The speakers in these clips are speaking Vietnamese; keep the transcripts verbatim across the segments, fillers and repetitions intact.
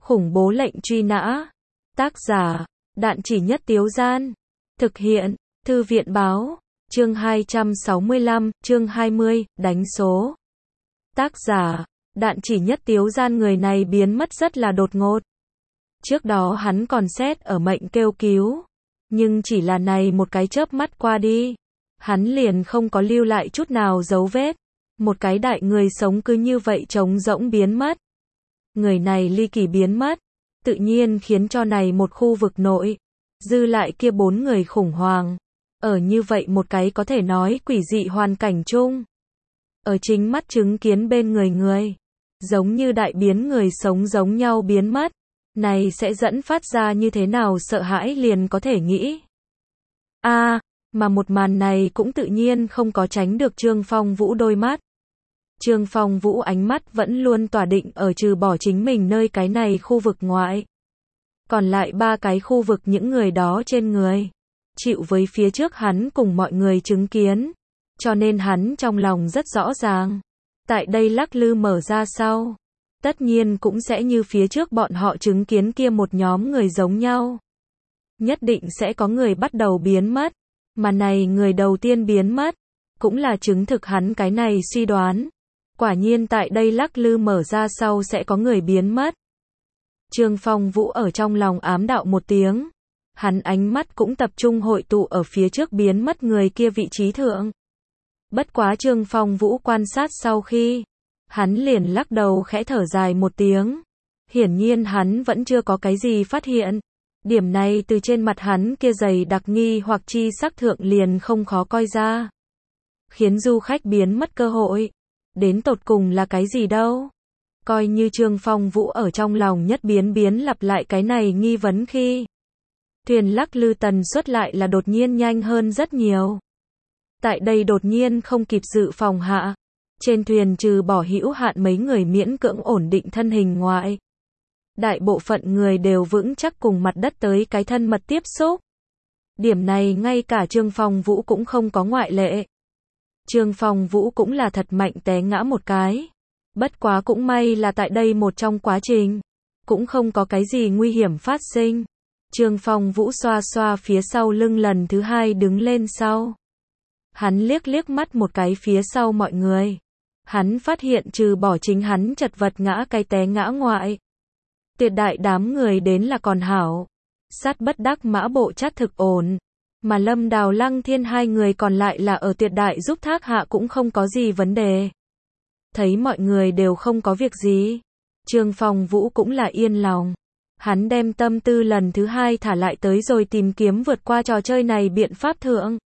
Khủng bố lệnh truy nã. Tác giả, Đạn Chỉ Nhất Tiếu Gian. Thực hiện, Thư viện Báo. Chương hai trăm sáu mươi lăm, chương hai mươi, đánh số. Tác giả, Đạn Chỉ Nhất Tiếu Gian. Người này biến mất rất là đột ngột. Trước đó hắn còn xét ở mệnh kêu cứu. Nhưng chỉ là này một cái chớp mắt qua đi. Hắn liền không có lưu lại chút nào dấu vết. Một cái đại người sống cứ như vậy trống rỗng biến mất. Người này ly kỳ biến mất. Tự nhiên khiến cho này một khu vực nội. Dư lại kia bốn người khủng hoảng. Ở như vậy một cái có thể nói quỷ dị hoàn cảnh chung. Ở chính mắt chứng kiến bên người người. Giống như đại biến người sống giống nhau biến mất. Này sẽ dẫn phát ra như thế nào sợ hãi liền có thể nghĩ. a à, mà một màn này cũng tự nhiên không có tránh được Trương Phong Vũ đôi mắt. Trương Phong Vũ ánh mắt vẫn luôn tỏa định ở trừ bỏ chính mình nơi cái này khu vực ngoại. Còn lại ba cái khu vực những người đó trên người. Chịu với phía trước hắn cùng mọi người chứng kiến. Cho nên hắn trong lòng rất rõ ràng. Tại đây lắc lư mở ra sau. Tất nhiên cũng sẽ như phía trước bọn họ chứng kiến kia một nhóm người giống nhau. Nhất định sẽ có người bắt đầu biến mất. Mà này người đầu tiên biến mất. Cũng là chứng thực hắn cái này suy đoán. Quả nhiên tại đây lắc lư mở ra sau sẽ có người biến mất. Trương Phong Vũ ở trong lòng ám đạo một tiếng. Hắn ánh mắt cũng tập trung hội tụ ở phía trước biến mất người kia vị trí thượng. Bất quá Trương Phong Vũ quan sát sau khi. Hắn liền lắc đầu khẽ thở dài một tiếng. Hiển nhiên hắn vẫn chưa có cái gì phát hiện. Điểm này từ trên mặt hắn kia dày đặc nghi hoặc chi sắc thượng liền không khó coi ra. Khiến du khách biến mất cơ hội. Đến tột cùng là cái gì đâu. Coi như Trương Phong Vũ ở trong lòng nhất biến biến lặp lại cái này nghi vấn khi. Thuyền lắc lư tần suất lại là đột nhiên nhanh hơn rất nhiều. Tại đây đột nhiên không kịp dự phòng hạ. Trên thuyền trừ bỏ hữu hạn mấy người miễn cưỡng ổn định thân hình ngoại. Đại bộ phận người đều vững chắc cùng mặt đất tới cái thân mật tiếp xúc. Điểm này ngay cả Trương Phong Vũ cũng không có ngoại lệ. Trương Phong Vũ cũng là thật mạnh té ngã một cái. Bất quá cũng may là tại đây một trong quá trình. Cũng không có cái gì nguy hiểm phát sinh. Trương Phong Vũ xoa xoa phía sau lưng lần thứ hai đứng lên sau. Hắn liếc liếc mắt một cái phía sau mọi người. Hắn phát hiện trừ bỏ chính hắn chật vật ngã cái té ngã ngoại. Tuyệt đại đám người đến là còn hảo. Sát bất đắc mã bộ chát thực ổn. Mà Lâm Đào Lăng Thiên hai người còn lại là ở tuyệt đại giúp thác hạ cũng không có gì vấn đề. Thấy mọi người đều không có việc gì. Trương Phong Vũ cũng là yên lòng. Hắn đem tâm tư lần thứ hai thả lại tới rồi tìm kiếm vượt qua trò chơi này biện pháp thượng.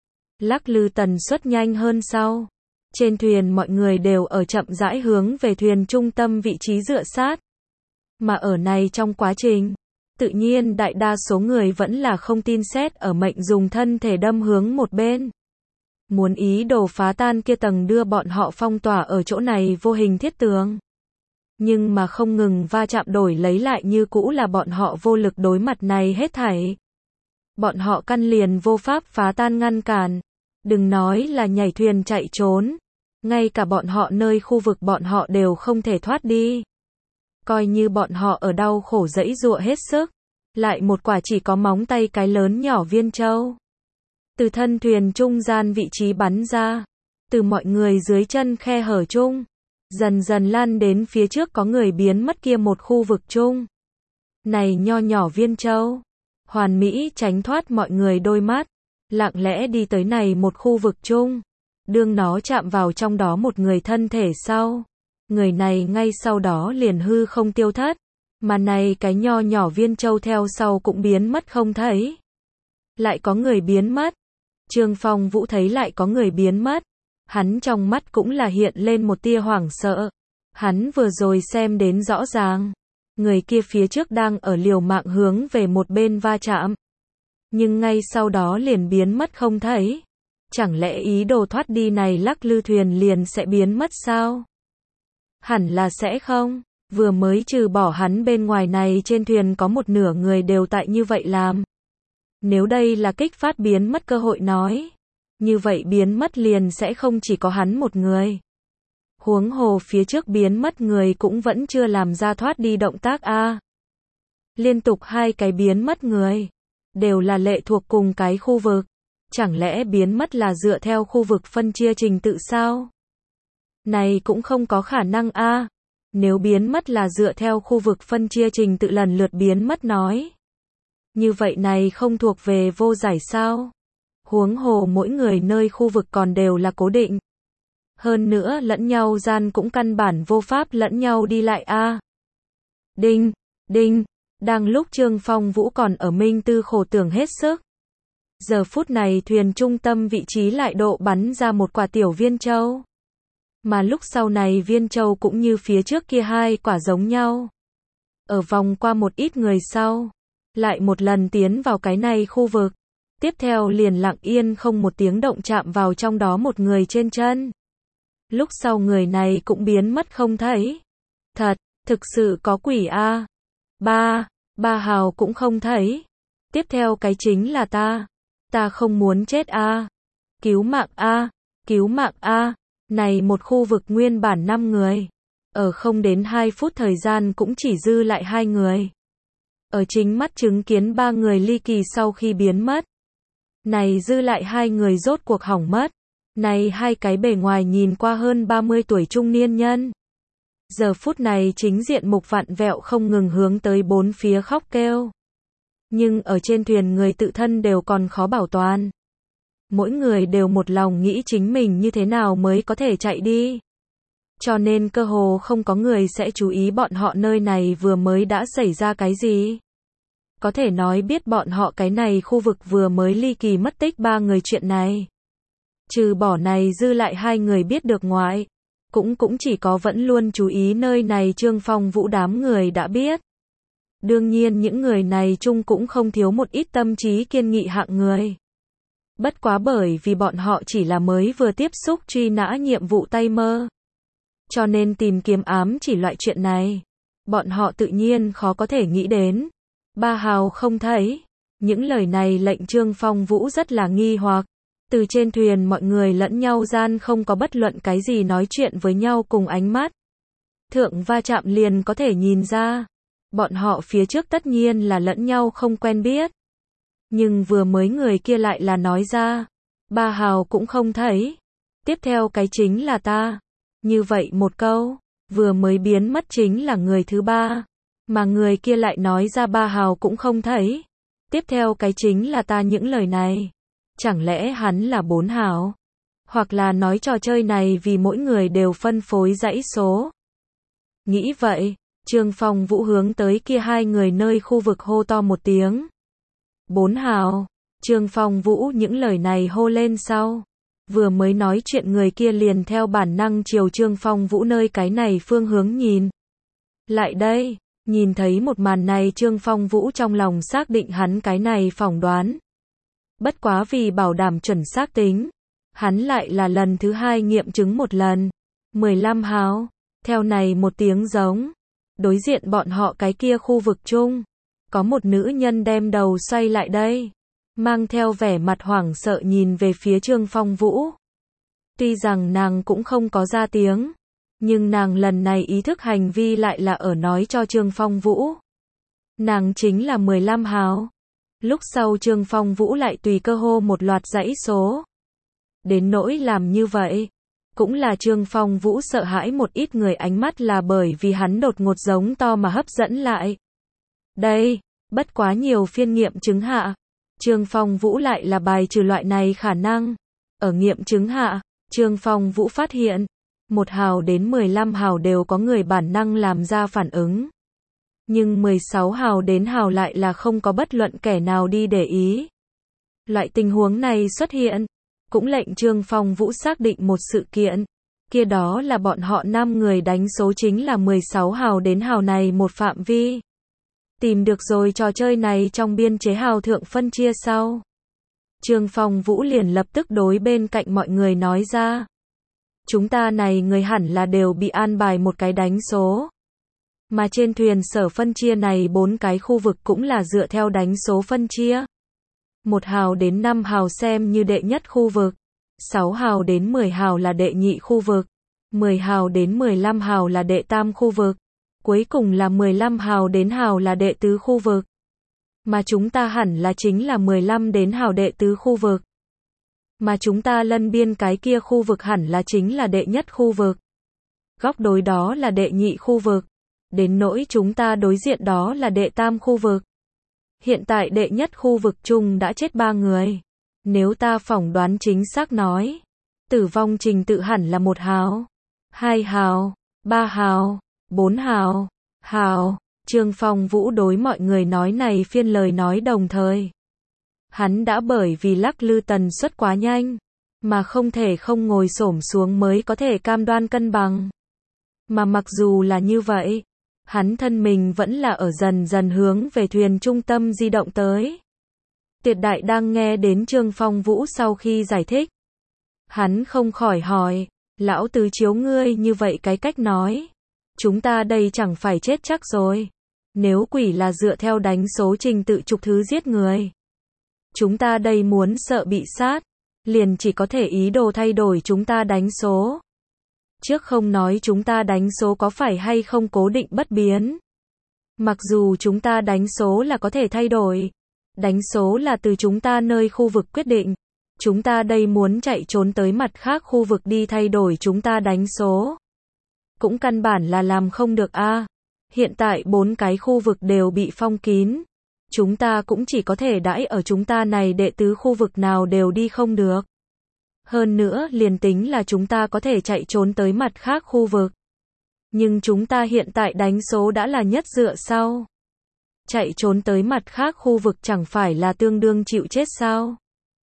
Lắc lư tần suất nhanh hơn sau. Trên thuyền mọi người đều ở chậm rãi hướng về thuyền trung tâm vị trí dựa sát. Mà ở này trong quá trình, tự nhiên đại đa số người vẫn là không tin xét ở mệnh dùng thân thể đâm hướng một bên. Muốn ý đồ phá tan kia tầng đưa bọn họ phong tỏa ở chỗ này vô hình thiết tường. Nhưng mà không ngừng va chạm đổi lấy lại như cũ là bọn họ vô lực đối mặt này hết thảy. Bọn họ căn liền vô pháp phá tan ngăn cản. Đừng nói là nhảy thuyền chạy trốn. Ngay cả bọn họ nơi khu vực bọn họ đều không thể thoát đi. Coi như bọn họ ở đau khổ dẫy dụa hết sức. Lại một quả chỉ có móng tay cái lớn nhỏ viên châu. Từ thân thuyền trung gian vị trí bắn ra. Từ mọi người dưới chân khe hở chung. Dần dần lan đến phía trước có người biến mất kia một khu vực chung. Này nho nhỏ viên châu. Hoàn mỹ tránh thoát mọi người đôi mắt. Lặng lẽ đi tới này một khu vực chung. Đương nó chạm vào trong đó một người thân thể sau. Người này ngay sau đó liền hư không tiêu thất. Mà này cái nho nhỏ viên châu theo sau cũng biến mất không thấy. Lại có người biến mất. Trương Phong Vũ thấy lại có người biến mất. Hắn trong mắt cũng là hiện lên một tia hoảng sợ. Hắn vừa rồi xem đến rõ ràng. Người kia phía trước đang ở liều mạng hướng về một bên va chạm. Nhưng ngay sau đó liền biến mất không thấy. Chẳng lẽ ý đồ thoát đi này lắc lư thuyền liền sẽ biến mất sao? Hẳn là sẽ không. Vừa mới trừ bỏ hắn bên ngoài này trên thuyền có một nửa người đều tại như vậy làm. Nếu đây là kích phát biến mất cơ hội nói. Như vậy biến mất liền sẽ không chỉ có hắn một người. Huống hồ phía trước biến mất người cũng vẫn chưa làm ra thoát đi động tác a. Liên tục hai cái biến mất người, đều là lệ thuộc cùng cái khu vực. Chẳng lẽ biến mất là dựa theo khu vực phân chia trình tự sao? Này cũng không có khả năng a. Nếu biến mất là dựa theo khu vực phân chia trình tự lần lượt biến mất nói. Như vậy này không thuộc về vô giải sao? Huống hồ mỗi người nơi khu vực còn đều là cố định. Hơn nữa lẫn nhau gian cũng căn bản vô pháp lẫn nhau đi lại a. Đinh, đinh, đang lúc Trương Phong Vũ còn ở minh tư khổ tưởng hết sức. Giờ phút này thuyền trung tâm vị trí lại độ bắn ra một quả tiểu viên châu. Mà lúc sau này viên châu cũng như phía trước kia hai quả giống nhau. Ở vòng qua một ít người sau, lại một lần tiến vào cái này khu vực. Tiếp theo liền lặng yên không một tiếng động chạm vào trong đó một người trên chân. Lúc sau người này cũng biến mất không thấy. Thật, thực sự có quỷ a. Ba, ba hào cũng không thấy. Tiếp theo cái chính là ta. Ta không muốn chết a. Cứu mạng a, cứu mạng a. Này một khu vực nguyên bản năm người. Ở không đến hai phút thời gian cũng chỉ dư lại hai người. Ở chính mắt chứng kiến ba người ly kỳ sau khi biến mất. Này dư lại hai người rốt cuộc hỏng mất. Này hai cái bề ngoài nhìn qua hơn ba mươi tuổi trung niên nhân. Giờ phút này chính diện mục vặn vẹo không ngừng hướng tới bốn phía khóc kêu. Nhưng ở trên thuyền người tự thân đều còn khó bảo toàn. Mỗi người đều một lòng nghĩ chính mình như thế nào mới có thể chạy đi. Cho nên cơ hồ không có người sẽ chú ý bọn họ nơi này vừa mới đã xảy ra cái gì. Có thể nói biết bọn họ cái này khu vực vừa mới ly kỳ mất tích ba người chuyện này. Trừ bỏ này dư lại hai người biết được ngoại. Cũng cũng chỉ có vẫn luôn chú ý nơi này Trương Phong Vũ đám người đã biết. Đương nhiên những người này chung cũng không thiếu một ít tâm trí kiên nghị hạng người. Bất quá bởi vì bọn họ chỉ là mới vừa tiếp xúc truy nã nhiệm vụ tay mơ. Cho nên tìm kiếm ám chỉ loại chuyện này. Bọn họ tự nhiên khó có thể nghĩ đến. Ba hào không thấy. Những lời này lệnh Trương Phong Vũ rất là nghi hoặc. Từ trên thuyền mọi người lẫn nhau gian không có bất luận cái gì nói chuyện với nhau cùng ánh mắt. Thượng va chạm liền có thể nhìn ra. Bọn họ phía trước tất nhiên là lẫn nhau không quen biết. Nhưng vừa mới người kia lại là nói ra. Ba hào cũng không thấy. Tiếp theo cái chính là ta. Như vậy một câu. Vừa mới biến mất chính là người thứ ba. Mà người kia lại nói ra ba hào cũng không thấy. Tiếp theo cái chính là ta những lời này. Chẳng lẽ hắn là bốn hào? Hoặc là nói trò chơi này vì mỗi người đều phân phối dãy số. Nghĩ vậy, Trương Phong Vũ hướng tới kia hai người nơi khu vực hô to một tiếng. Bốn hào. Trương Phong Vũ những lời này hô lên sau. Vừa mới nói chuyện người kia liền theo bản năng chiều Trương Phong Vũ nơi cái này phương hướng nhìn. Lại đây, nhìn thấy một màn này Trương Phong Vũ trong lòng xác định hắn cái này phỏng đoán. Bất quá vì bảo đảm chuẩn xác tính. Hắn lại là lần thứ hai nghiệm chứng một lần. mười lăm hào. Theo này một tiếng giống. Đối diện bọn họ cái kia khu vực chung. Có một nữ nhân đem đầu xoay lại đây. Mang theo vẻ mặt hoảng sợ nhìn về phía Trương Phong Vũ. Tuy rằng nàng cũng không có ra tiếng. Nhưng nàng lần này ý thức hành vi lại là ở nói cho Trương Phong Vũ. Nàng chính là mười lăm hào. Lúc sau Trương Phong Vũ lại tùy cơ hô một loạt dãy số. Đến nỗi làm như vậy. Cũng là Trương Phong Vũ sợ hãi một ít người ánh mắt là bởi vì hắn đột ngột giống to mà hấp dẫn lại. Đây, bất quá nhiều phiên nghiệm chứng hạ. Trương Phong Vũ lại là bài trừ loại này khả năng. Ở nghiệm chứng hạ, Trương Phong Vũ phát hiện. Một hào đến mười lăm hào đều có người bản năng làm ra phản ứng. Nhưng mười sáu hào đến hào lại là không có bất luận kẻ nào đi để ý. Loại tình huống này xuất hiện. Cũng lệnh Trương Phong Vũ xác định một sự kiện. Kia đó là bọn họ năm người đánh số chính là mười sáu hào đến hào này một phạm vi. Tìm được rồi trò chơi này trong biên chế hào thượng phân chia sau. Trương Phong Vũ liền lập tức đối bên cạnh mọi người nói ra. Chúng ta này người hẳn là đều bị an bài một cái đánh số. Mà trên thuyền sở phân chia này bốn cái khu vực cũng là dựa theo đánh số phân chia. Một hào đến năm hào xem như đệ nhất khu vực. Sáu hào đến mười hào là đệ nhị khu vực. Mười hào đến mười lăm hào là đệ tam khu vực. Cuối cùng là mười lăm hào đến hào là đệ tứ khu vực. Mà chúng ta hẳn là chính là mười lăm đến hào đệ tứ khu vực. Mà chúng ta lân biên cái kia khu vực hẳn là chính là đệ nhất khu vực. Góc đối đó là đệ nhị khu vực. Đến nỗi chúng ta đối diện đó là đệ tam khu vực. Hiện tại đệ nhất khu vực chung đã chết ba người. Nếu ta phỏng đoán chính xác nói, tử vong trình tự hẳn là một hào, hai hào, ba hào, bốn hào, hào. Trương Phong Vũ đối mọi người nói này phiên lời nói đồng thời. Hắn đã bởi vì lắc lư tần suất quá nhanh, mà không thể không ngồi xổm xuống mới có thể cam đoan cân bằng. Mà mặc dù là như vậy, hắn thân mình vẫn là ở dần dần hướng về thuyền trung tâm di động tới. Tiệt Đại đang nghe đến Trương Phong Vũ sau khi giải thích. Hắn không khỏi hỏi, lão tứ chiếu ngươi như vậy cái cách nói. Chúng ta đây chẳng phải chết chắc rồi. Nếu quỷ là dựa theo đánh số trình tự trục thứ giết người. Chúng ta đây muốn sợ bị sát, liền chỉ có thể ý đồ thay đổi chúng ta đánh số. Trước không nói chúng ta đánh số có phải hay không cố định bất biến. Mặc dù chúng ta đánh số là có thể thay đổi. Đánh số là từ chúng ta nơi khu vực quyết định. Chúng ta đây muốn chạy trốn tới mặt khác khu vực đi thay đổi chúng ta đánh số. Cũng căn bản là làm không được a. À, hiện tại bốn cái khu vực đều bị phong kín. Chúng ta cũng chỉ có thể đãi ở chúng ta này đệ tứ khu vực nào đều đi không được. Hơn nữa liền tính là chúng ta có thể chạy trốn tới mặt khác khu vực. Nhưng chúng ta hiện tại đánh số đã là nhất dựa sau. Chạy trốn tới mặt khác khu vực chẳng phải là tương đương chịu chết sao?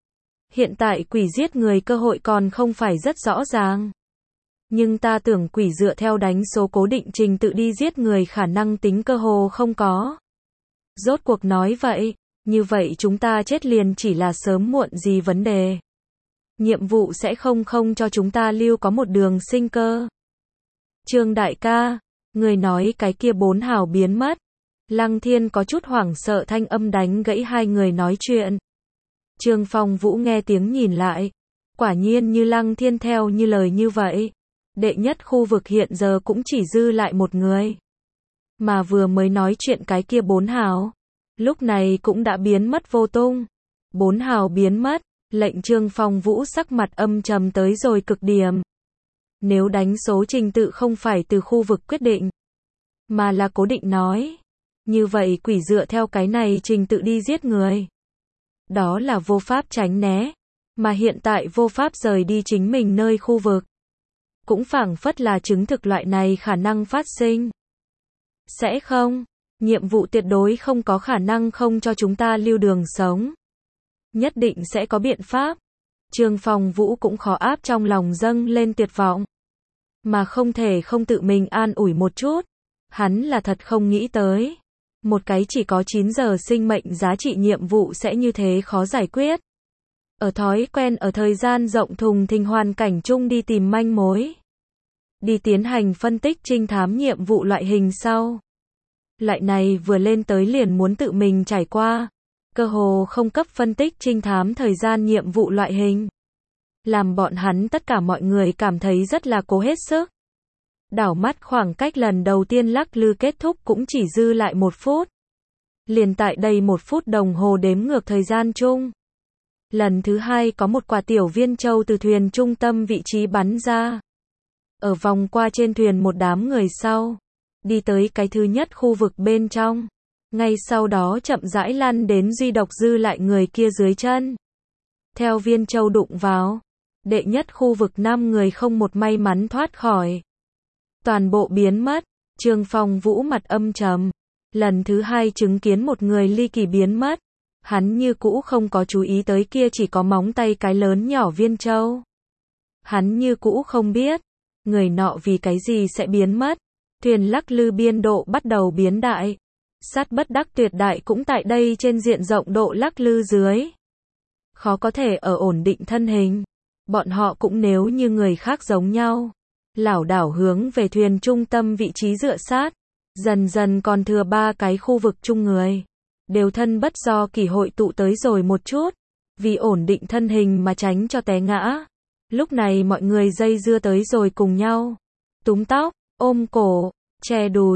Hiện tại quỷ giết người cơ hội còn không phải rất rõ ràng. Nhưng ta tưởng quỷ dựa theo đánh số cố định trình tự đi giết người khả năng tính cơ hồ không có. Rốt cuộc nói vậy, như vậy chúng ta chết liền chỉ là sớm muộn gì vấn đề. Nhiệm vụ sẽ không không cho chúng ta lưu có một đường sinh cơ. Trương đại ca, người nói cái kia bốn hào biến mất. Lăng Thiên có chút hoảng sợ thanh âm đánh gãy hai người nói chuyện. Trương Phong Vũ nghe tiếng nhìn lại. Quả nhiên như Lăng Thiên theo như lời như vậy. Đệ nhất khu vực hiện giờ cũng chỉ dư lại một người. Mà vừa mới nói chuyện cái kia bốn hào. Lúc này cũng đã biến mất vô tung. Bốn hào biến mất. Lệnh Trương Phong Vũ sắc mặt âm trầm tới rồi cực điểm. Nếu đánh số trình tự không phải từ khu vực quyết định. Mà là cố định nói. Như vậy quỷ dựa theo cái này trình tự đi giết người. Đó là vô pháp tránh né. Mà hiện tại vô pháp rời đi chính mình nơi khu vực. Cũng phảng phất là chứng thực loại này khả năng phát sinh. Sẽ không. Nhiệm vụ tuyệt đối không có khả năng không cho chúng ta lưu đường sống. Nhất định sẽ có biện pháp. Trương Phong Vũ cũng khó áp trong lòng dâng lên tuyệt vọng. Mà không thể không tự mình an ủi một chút. Hắn là thật không nghĩ tới. Một cái chỉ có chín giờ sinh mệnh giá trị nhiệm vụ sẽ như thế khó giải quyết. Ở thói quen ở thời gian rộng thùng thình hoàn cảnh chung đi tìm manh mối. Đi tiến hành phân tích trinh thám nhiệm vụ loại hình sau. Loại này vừa lên tới liền muốn tự mình trải qua. Cơ hồ không cấp phân tích trinh thám thời gian nhiệm vụ loại hình. Làm bọn hắn tất cả mọi người cảm thấy rất là cố hết sức. Đảo mắt khoảng cách lần đầu tiên lắc lư kết thúc cũng chỉ dư lại một phút. Liền tại đây một phút đồng hồ đếm ngược thời gian chung. Lần thứ hai có một quả tiểu viên châu từ thuyền trung tâm vị trí bắn ra. Ở vòng qua trên thuyền một đám người sau. Đi tới cái thứ nhất khu vực bên trong. Ngay sau đó chậm rãi lăn đến duy độc dư lại người kia dưới chân. Theo viên châu đụng vào. Đệ nhất khu vực năm người không một may mắn thoát khỏi. Toàn bộ biến mất. Trương Phong Vũ mặt âm trầm. Lần thứ hai chứng kiến một người ly kỳ biến mất. Hắn như cũ không có chú ý tới kia chỉ có móng tay cái lớn nhỏ viên châu. Hắn như cũ không biết. Người nọ vì cái gì sẽ biến mất. Thuyền lắc lư biên độ bắt đầu biến đại. Sát bất đắc tuyệt đại cũng tại đây trên diện rộng độ lắc lư dưới. Khó có thể ở ổn định thân hình. Bọn họ cũng nếu như người khác giống nhau. Lảo đảo hướng về thuyền trung tâm vị trí dựa sát. Dần dần còn thừa ba cái khu vực chung người. Đều thân bất do kỳ hội tụ tới rồi một chút. Vì ổn định thân hình mà tránh cho té ngã. Lúc này mọi người dây dưa tới rồi cùng nhau. Túm tóc, ôm cổ, che đùi.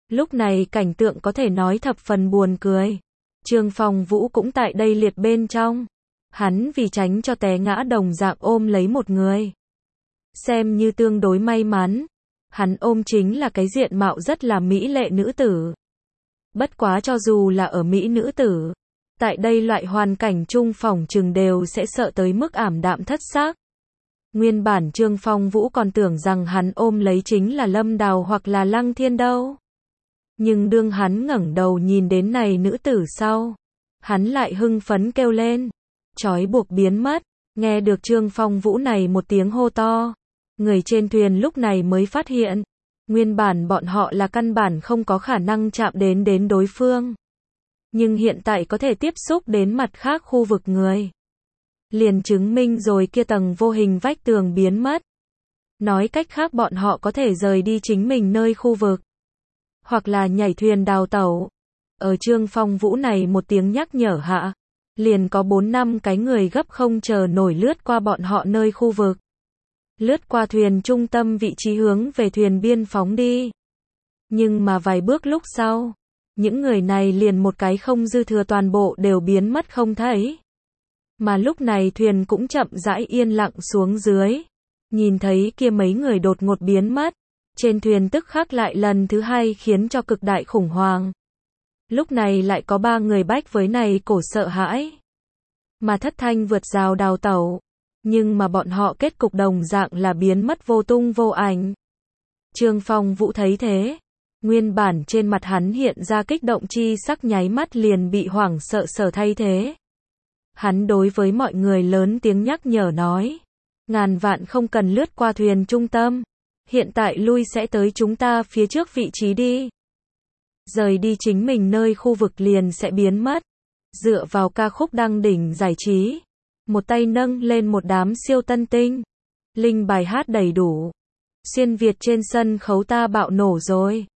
Lúc này cảnh tượng có thể nói thập phần buồn cười. Trương Phong Vũ cũng tại đây liệt bên trong. Hắn vì tránh cho té ngã đồng dạng ôm lấy một người. Xem như tương đối may mắn. Hắn ôm chính là cái diện mạo rất là mỹ lệ nữ tử. Bất quá cho dù là ở mỹ nữ tử, tại đây loại hoàn cảnh chung phỏng chừng đều sẽ sợ tới mức ảm đạm thất xác. Nguyên bản Trương Phong Vũ còn tưởng rằng hắn ôm lấy chính là Lâm Đào hoặc là Lăng Thiên đâu. Nhưng đương hắn ngẩng đầu nhìn đến này nữ tử sau, hắn lại hưng phấn kêu lên. Trói buộc biến mất, nghe được Trương Phong Vũ này một tiếng hô to. Người trên thuyền lúc này mới phát hiện, nguyên bản bọn họ là căn bản không có khả năng chạm đến đến đối phương. Nhưng hiện tại có thể tiếp xúc đến mặt khác khu vực người. Liền chứng minh rồi kia tầng vô hình vách tường biến mất. Nói cách khác bọn họ có thể rời đi chính mình nơi khu vực. Hoặc là nhảy thuyền đào tẩu. Ở Trương Phong Vũ này một tiếng nhắc nhở hạ. Liền có bốn năm cái người gấp không chờ nổi lướt qua bọn họ nơi khu vực. Lướt qua thuyền trung tâm vị trí hướng về thuyền biên phóng đi. Nhưng mà vài bước lúc sau, những người này liền một cái không dư thừa toàn bộ đều biến mất không thấy. Mà lúc này thuyền cũng chậm rãi yên lặng xuống dưới. Nhìn thấy kia mấy người đột ngột biến mất. Trên thuyền tức khắc lại lần thứ hai khiến cho cực đại khủng hoảng. Lúc này lại có ba người bách với này cổ sợ hãi. Mà thất thanh vượt rào đào tẩu. Nhưng mà bọn họ kết cục đồng dạng là biến mất vô tung vô ảnh. Trương Phong Vũ thấy thế. Nguyên bản trên mặt hắn hiện ra kích động chi sắc nháy mắt liền bị hoảng sợ sở thay thế. Hắn đối với mọi người lớn tiếng nhắc nhở nói. Ngàn vạn không cần lướt qua thuyền trung tâm. Hiện tại lui sẽ tới chúng ta phía trước vị trí đi. Rời đi chính mình nơi khu vực liền sẽ biến mất. Dựa vào ca khúc đăng đỉnh giải trí. Một tay nâng lên một đám siêu tân tinh. Linh bài hát đầy đủ. Xuyên Việt trên sân khấu ta bạo nổ rồi.